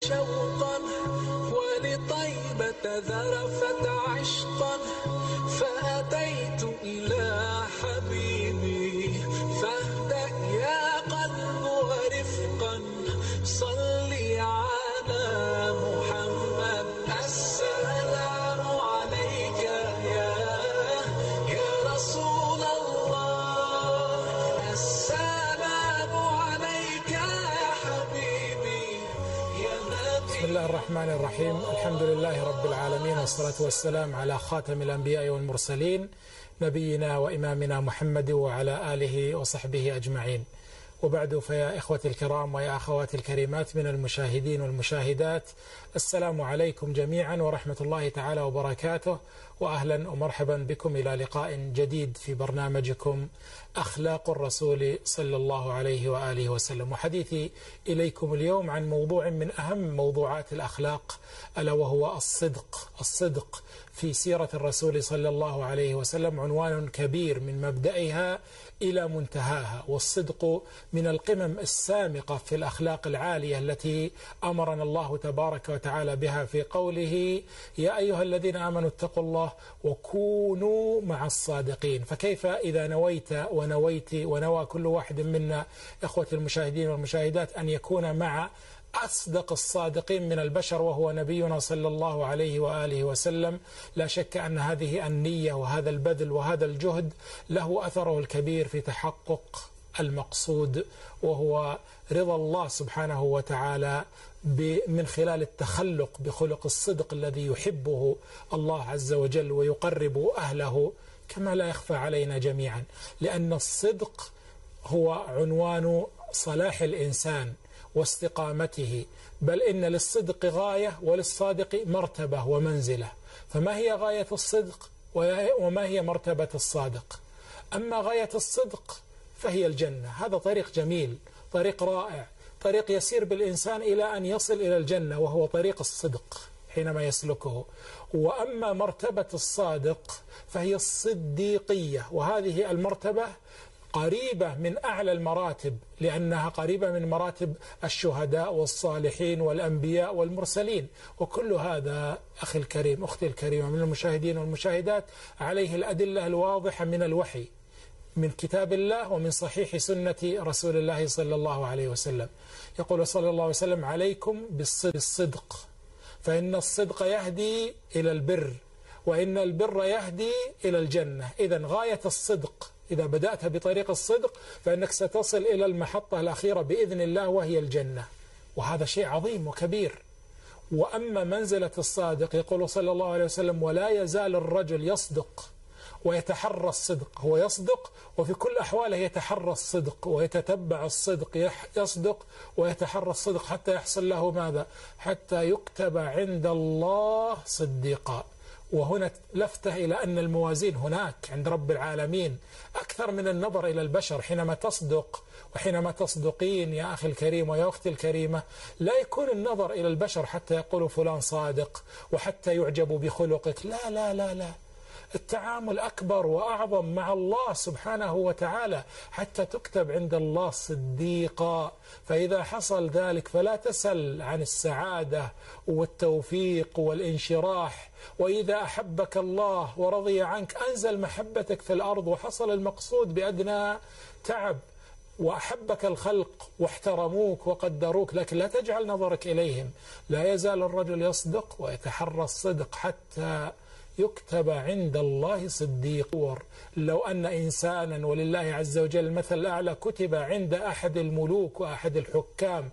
شوقا ولطيبة ذرفت عشقا فأتيت إلى حبيبي فاهدأ يا قلب ورفقا صلي على محمد. السلام عليك يا رسول الله، السلام عليك يا حبيبي يا نبي. بسم الله الرحمن الرحيم. الحمد لله رب العالمين، والصلاة والسلام على خاتم الأنبياء والمرسلين نبينا وإمامنا محمد وعلى آله وصحبه أجمعين. وبعد، فيا إخوتي الكرام ويا أخواتي الكريمات من المشاهدين والمشاهدات، السلام عليكم جميعا ورحمة الله تعالى وبركاته، وأهلا ومرحبا بكم إلى لقاء جديد في برنامجكم أخلاق الرسول صلى الله عليه وآله وسلم. وحديثي إليكم اليوم عن موضوع من أهم موضوعات الأخلاق، ألا وهو الصدق في سيرة الرسول صلى الله عليه وسلم، عنوان كبير من مبدئها إلى منتهاها. والصدق من القمم السامقة في الأخلاق العالية التي أمرنا الله تبارك وتعالى بها في قوله: يا أيها الذين آمنوا اتقوا الله وكونوا مع الصادقين. فكيف إذا نويت ونويت ونوى كل واحد منا، إخوة المشاهدين والمشاهدات، أن يكون مع أصدق الصادقين من البشر وهو نبينا صلى الله عليه وآله وسلم؟ لا شك أن هذه النية وهذا البذل وهذا الجهد له أثره الكبير في تحقق المقصود، وهو رضا الله سبحانه وتعالى من خلال التخلق بخلق الصدق الذي يحبه الله عز وجل ويقرب أهله، كما لا يخفى علينا جميعا. لأن الصدق هو عنوان صلاح الإنسان واستقامته، بل إن للصدق غاية وللصادق مرتبة ومنزلة. فما هي غاية الصدق وما هي مرتبة الصادق؟ أما غاية الصدق فهي الجنة. هذا طريق جميل، طريق رائع، طريق يسير بالإنسان إلى أن يصل إلى الجنة، وهو طريق الصدق حينما يسلكه. وأما مرتبة الصادق فهي الصديقية، وهذه المرتبة قريبة من أعلى المراتب، لأنها قريبة من مراتب الشهداء والصالحين والأنبياء والمرسلين. وكل هذا أخي الكريم، أختي الكريمة، من المشاهدين والمشاهدات، عليه الأدلة الواضحة من الوحي، من كتاب الله ومن صحيح سنة رسول الله صلى الله عليه وسلم. يقول صلى الله عليه وسلم: عليكم بالصدق، فإن الصدق يهدي إلى البر، وإن البر يهدي إلى الجنة. إذن غاية الصدق، إذا بدأت بطريق الصدق فإنك ستصل إلى المحطة الأخيرة بإذن الله، وهي الجنة، وهذا شيء عظيم وكبير. وأما منزلة الصادق، يقول صلى الله عليه وسلم: ولا يزال الرجل يصدق ويتحرى الصدق. هو يصدق وفي كل أحواله يتحرى الصدق ويتتبع الصدق، يصدق ويتحرى الصدق حتى يحصل له ماذا؟ حتى يكتب عند الله صديقا. وهنا لفتة إلى أن الموازين هناك عند رب العالمين أكثر من النظر إلى البشر. حينما تصدق وحينما تصدقين يا أخي الكريم ويا أختي الكريمة، لا يكون النظر إلى البشر حتى يقولوا فلان صادق وحتى يعجبوا بخلقك. لا لا لا لا، التعامل أكبر وأعظم مع الله سبحانه وتعالى حتى تكتب عند الله صديقا. فإذا حصل ذلك فلا تسل عن السعادة والتوفيق والانشراح. وإذا أحبك الله ورضي عنك أنزل محبتك في الأرض، وحصل المقصود بأدنى تعب، وأحبك الخلق واحترموك وقدروك، لكن لا تجعل نظرك إليهم. لا يزال الرجل يصدق ويتحرى الصدق حتى يكتب عند الله صديق. لو أن إنسانا، ولله عز وجل المثل الأعلى، كتب عند أحد الملوك وأحد الحكام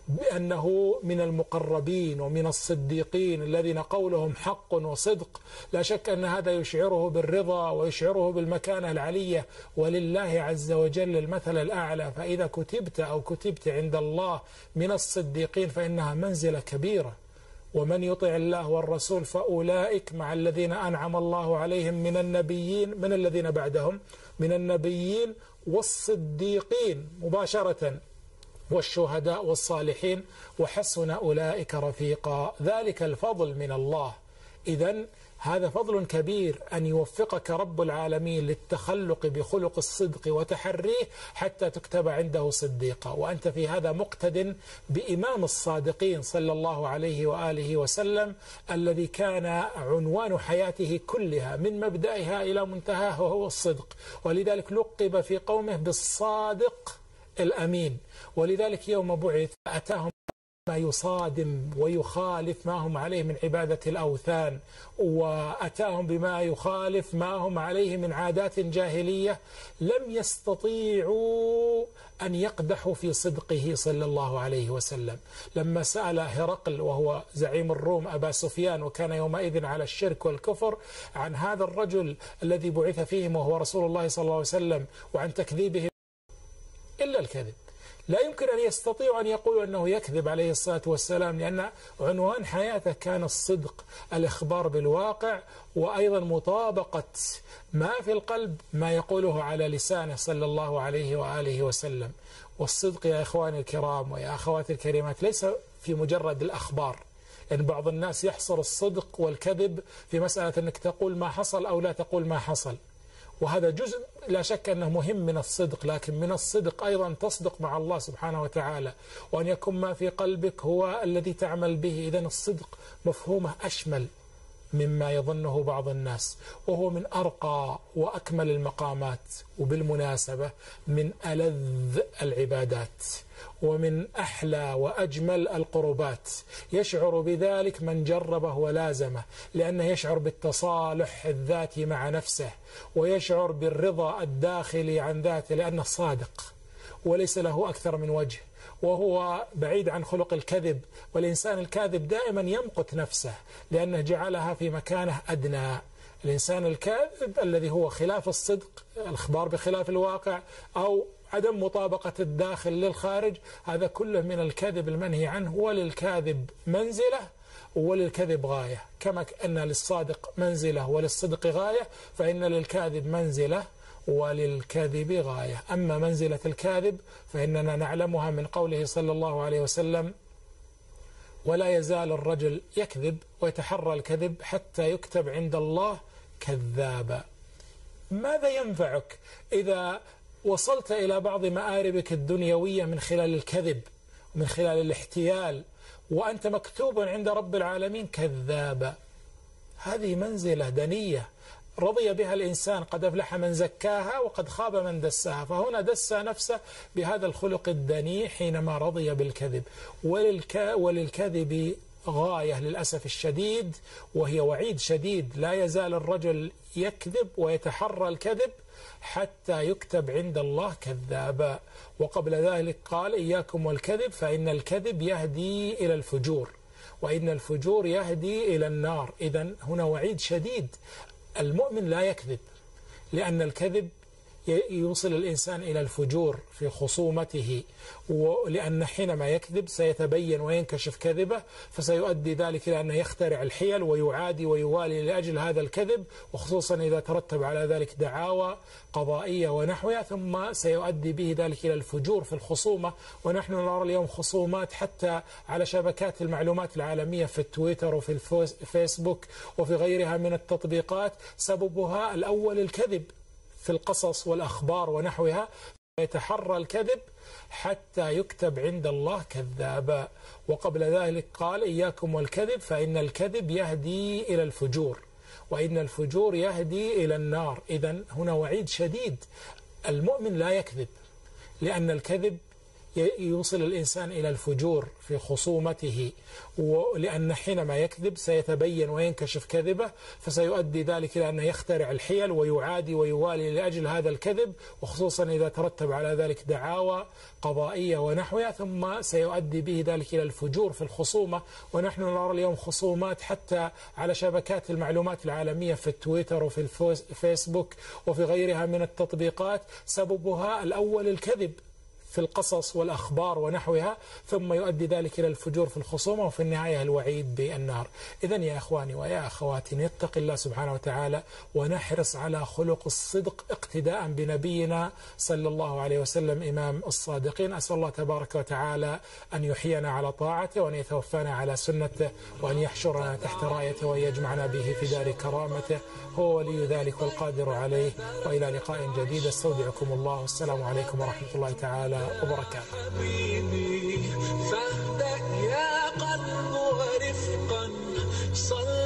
بأنه من المقربين ومن الصديقين الذين قولهم حق وصدق، لا شك أن هذا يشعره بالرضا ويشعره بالمكانة العلية، ولله عز وجل المثل الأعلى. فإذا كتبت أو كتبت عند الله من الصديقين فإنها منزلة كبيرة. ومن يطع الله والرسول فأولئك مع الذين أنعم الله عليهم من النبيين، من الذين بعدهم، من النبيين والصديقين مباشرة، والشهداء والصالحين، وحسن أولئك رفيقا. ذلك الفضل من الله. إذن هذا فضل كبير أن يوفقك رب العالمين للتخلق بخلق الصدق وتحريه حتى تكتب عنده صديقا، وأنت في هذا مقتد بإمام الصادقين صلى الله عليه وآله وسلم الذي كان عنوان حياته كلها من مبدأها إلى منتهاها وهو الصدق، ولذلك لقب في قومه بالصادق الأمين. ولذلك يوم بعث أتاهم ما يصادم ويخالف ما هم عليه من عبادة الأوثان، وأتاهم بما يخالف ما هم عليه من عادات جاهلية، لم يستطيعوا أن يقدحوا في صدقه صلى الله عليه وسلم. لما سأل هرقل وهو زعيم الروم أبا سفيان، وكان يومئذ على الشرك والكفر، عن هذا الرجل الذي بعث فيهم وهو رسول الله صلى الله عليه وسلم وعن تكذيبه إلا الكذب، لا يمكن أن يستطيعوا أن يقولوا أنه يكذب عليه الصلاة والسلام، لأن عنوان حياته كان الصدق، الإخبار بالواقع، وأيضا مطابقة ما في القلب ما يقوله على لسانه صلى الله عليه وآله وسلم. والصدق يا إخواني الكرام ويا أخواتي الكريمات ليس في مجرد الأخبار، يعني بعض الناس يحصر الصدق والكذب في مسألة أنك تقول ما حصل أو لا تقول ما حصل، وهذا جزء لا شك أنه مهم من الصدق، لكن من الصدق أيضا تصدق مع الله سبحانه وتعالى، وأن يكون ما في قلبك هو الذي تعمل به. إذن الصدق مفهومه أشمل مما يظنه بعض الناس، وهو من أرقى وأكمل المقامات، وبالمناسبة من ألذ العبادات، ومن أحلى وأجمل القربات. يشعر بذلك من جربه ولازمه، لأنه يشعر بالتصالح الذاتي مع نفسه، ويشعر بالرضا الداخلي عن ذاته، لأنه صادق وليس له أكثر من وجه، وهو بعيد عن خلق الكذب. والإنسان الكاذب دائما يمقت نفسه لأنه جعلها في مكانه أدنى. الإنسان الكاذب الذي هو خلاف الصدق، الإخبار بخلاف الواقع، أو عدم مطابقة الداخل للخارج، هذا كله من الكذب المنهي عنه. وللكاذب منزلة وللكذب غاية، كما أن للصادق منزلة وللصدق غاية، فإن للكاذب منزلة وللكذب غاية. أما منزلة الكاذب فإننا نعلمها من قوله صلى الله عليه وسلم: ولا يزال الرجل يكذب ويتحرى الكذب حتى يكتب عند الله كذابا. ماذا ينفعك إذا وصلت إلى بعض مآربك الدنيوية من خلال الكذب ومن خلال الاحتيال، وأنت مكتوب عند رب العالمين كذابا؟ هذه منزلة دنية رضي بها الإنسان، قد أفلح من زكاها وقد خاب من دساها. فهنا دس نفسه بهذا الخلق الدني حينما رضي بالكذب. وللكذب غاية للأسف الشديد، وهي وعيد شديد: لا يزال الرجل يكذب ويتحرى الكذب حتى يكتب عند الله كذابا. وقبل ذلك قال: إياكم والكذب فإن الكذب يهدي إلى الفجور، وإن الفجور يهدي إلى النار. إذن هنا وعيد شديد. المؤمن لا يكذب، لأن الكذب يوصل الإنسان إلى الفجور في خصومته، ولأن حينما يكذب سيتبين وينكشف كذبه، فسيؤدي ذلك إلى أنه يخترع الحيل ويعادي ويوالي لأجل هذا الكذب، وخصوصا إذا ترتب على ذلك دعاوى قضائية ونحوها، ثم سيؤدي به ذلك إلى الفجور في الخصومة. ونحن نرى اليوم خصومات حتى على شبكات المعلومات العالمية في التويتر وفي الفيسبوك وفي غيرها من التطبيقات، سببها الأول الكذب في القصص والأخبار ونحوها. يتحرى الكذب حتى يكتب عند الله كذابا. وقبل ذلك قال: إياكم والكذب فإن الكذب يهدي إلى الفجور، وإن الفجور يهدي إلى النار. إذن هنا وعيد شديد. المؤمن لا يكذب، لأن الكذب يوصل الإنسان إلى الفجور في خصومته، ولأن حينما يكذب سيتبين وينكشف كذبه، فسيؤدي ذلك إلى أنه يخترع الحيل ويعادي ويوالي لأجل هذا الكذب، وخصوصا إذا ترتب على ذلك دعاوى قضائية ونحوها، ثم سيؤدي به ذلك إلى الفجور في الخصومة. ونحن نرى اليوم خصومات حتى على شبكات المعلومات العالمية في التويتر وفي الفيسبوك وفي غيرها من التطبيقات، سببها الأول الكذب في القصص والأخبار ونحوها، ثم يؤدي ذلك إلى الفجور في الخصومة، وفي النهاية الوعيد بالنار. إذن يا إخواني ويا أخواتي، نتقي الله سبحانه وتعالى ونحرص على خلق الصدق اقتداء بنبينا صلى الله عليه وسلم إمام الصادقين. أسأل الله تبارك وتعالى أن يحيينا على طاعته، وأن يتوفانا على سنته، وأن يحشرنا تحت رايته، وأن يجمعنا به في دار كرامته. هو ولي ذلك والقادر عليه. وإلى لقاء جديد، استودعكم الله، والسلام عليكم ورحمة الله تعالى وبركاته. حبيبي فاهدأ يا قلب ورفقا صل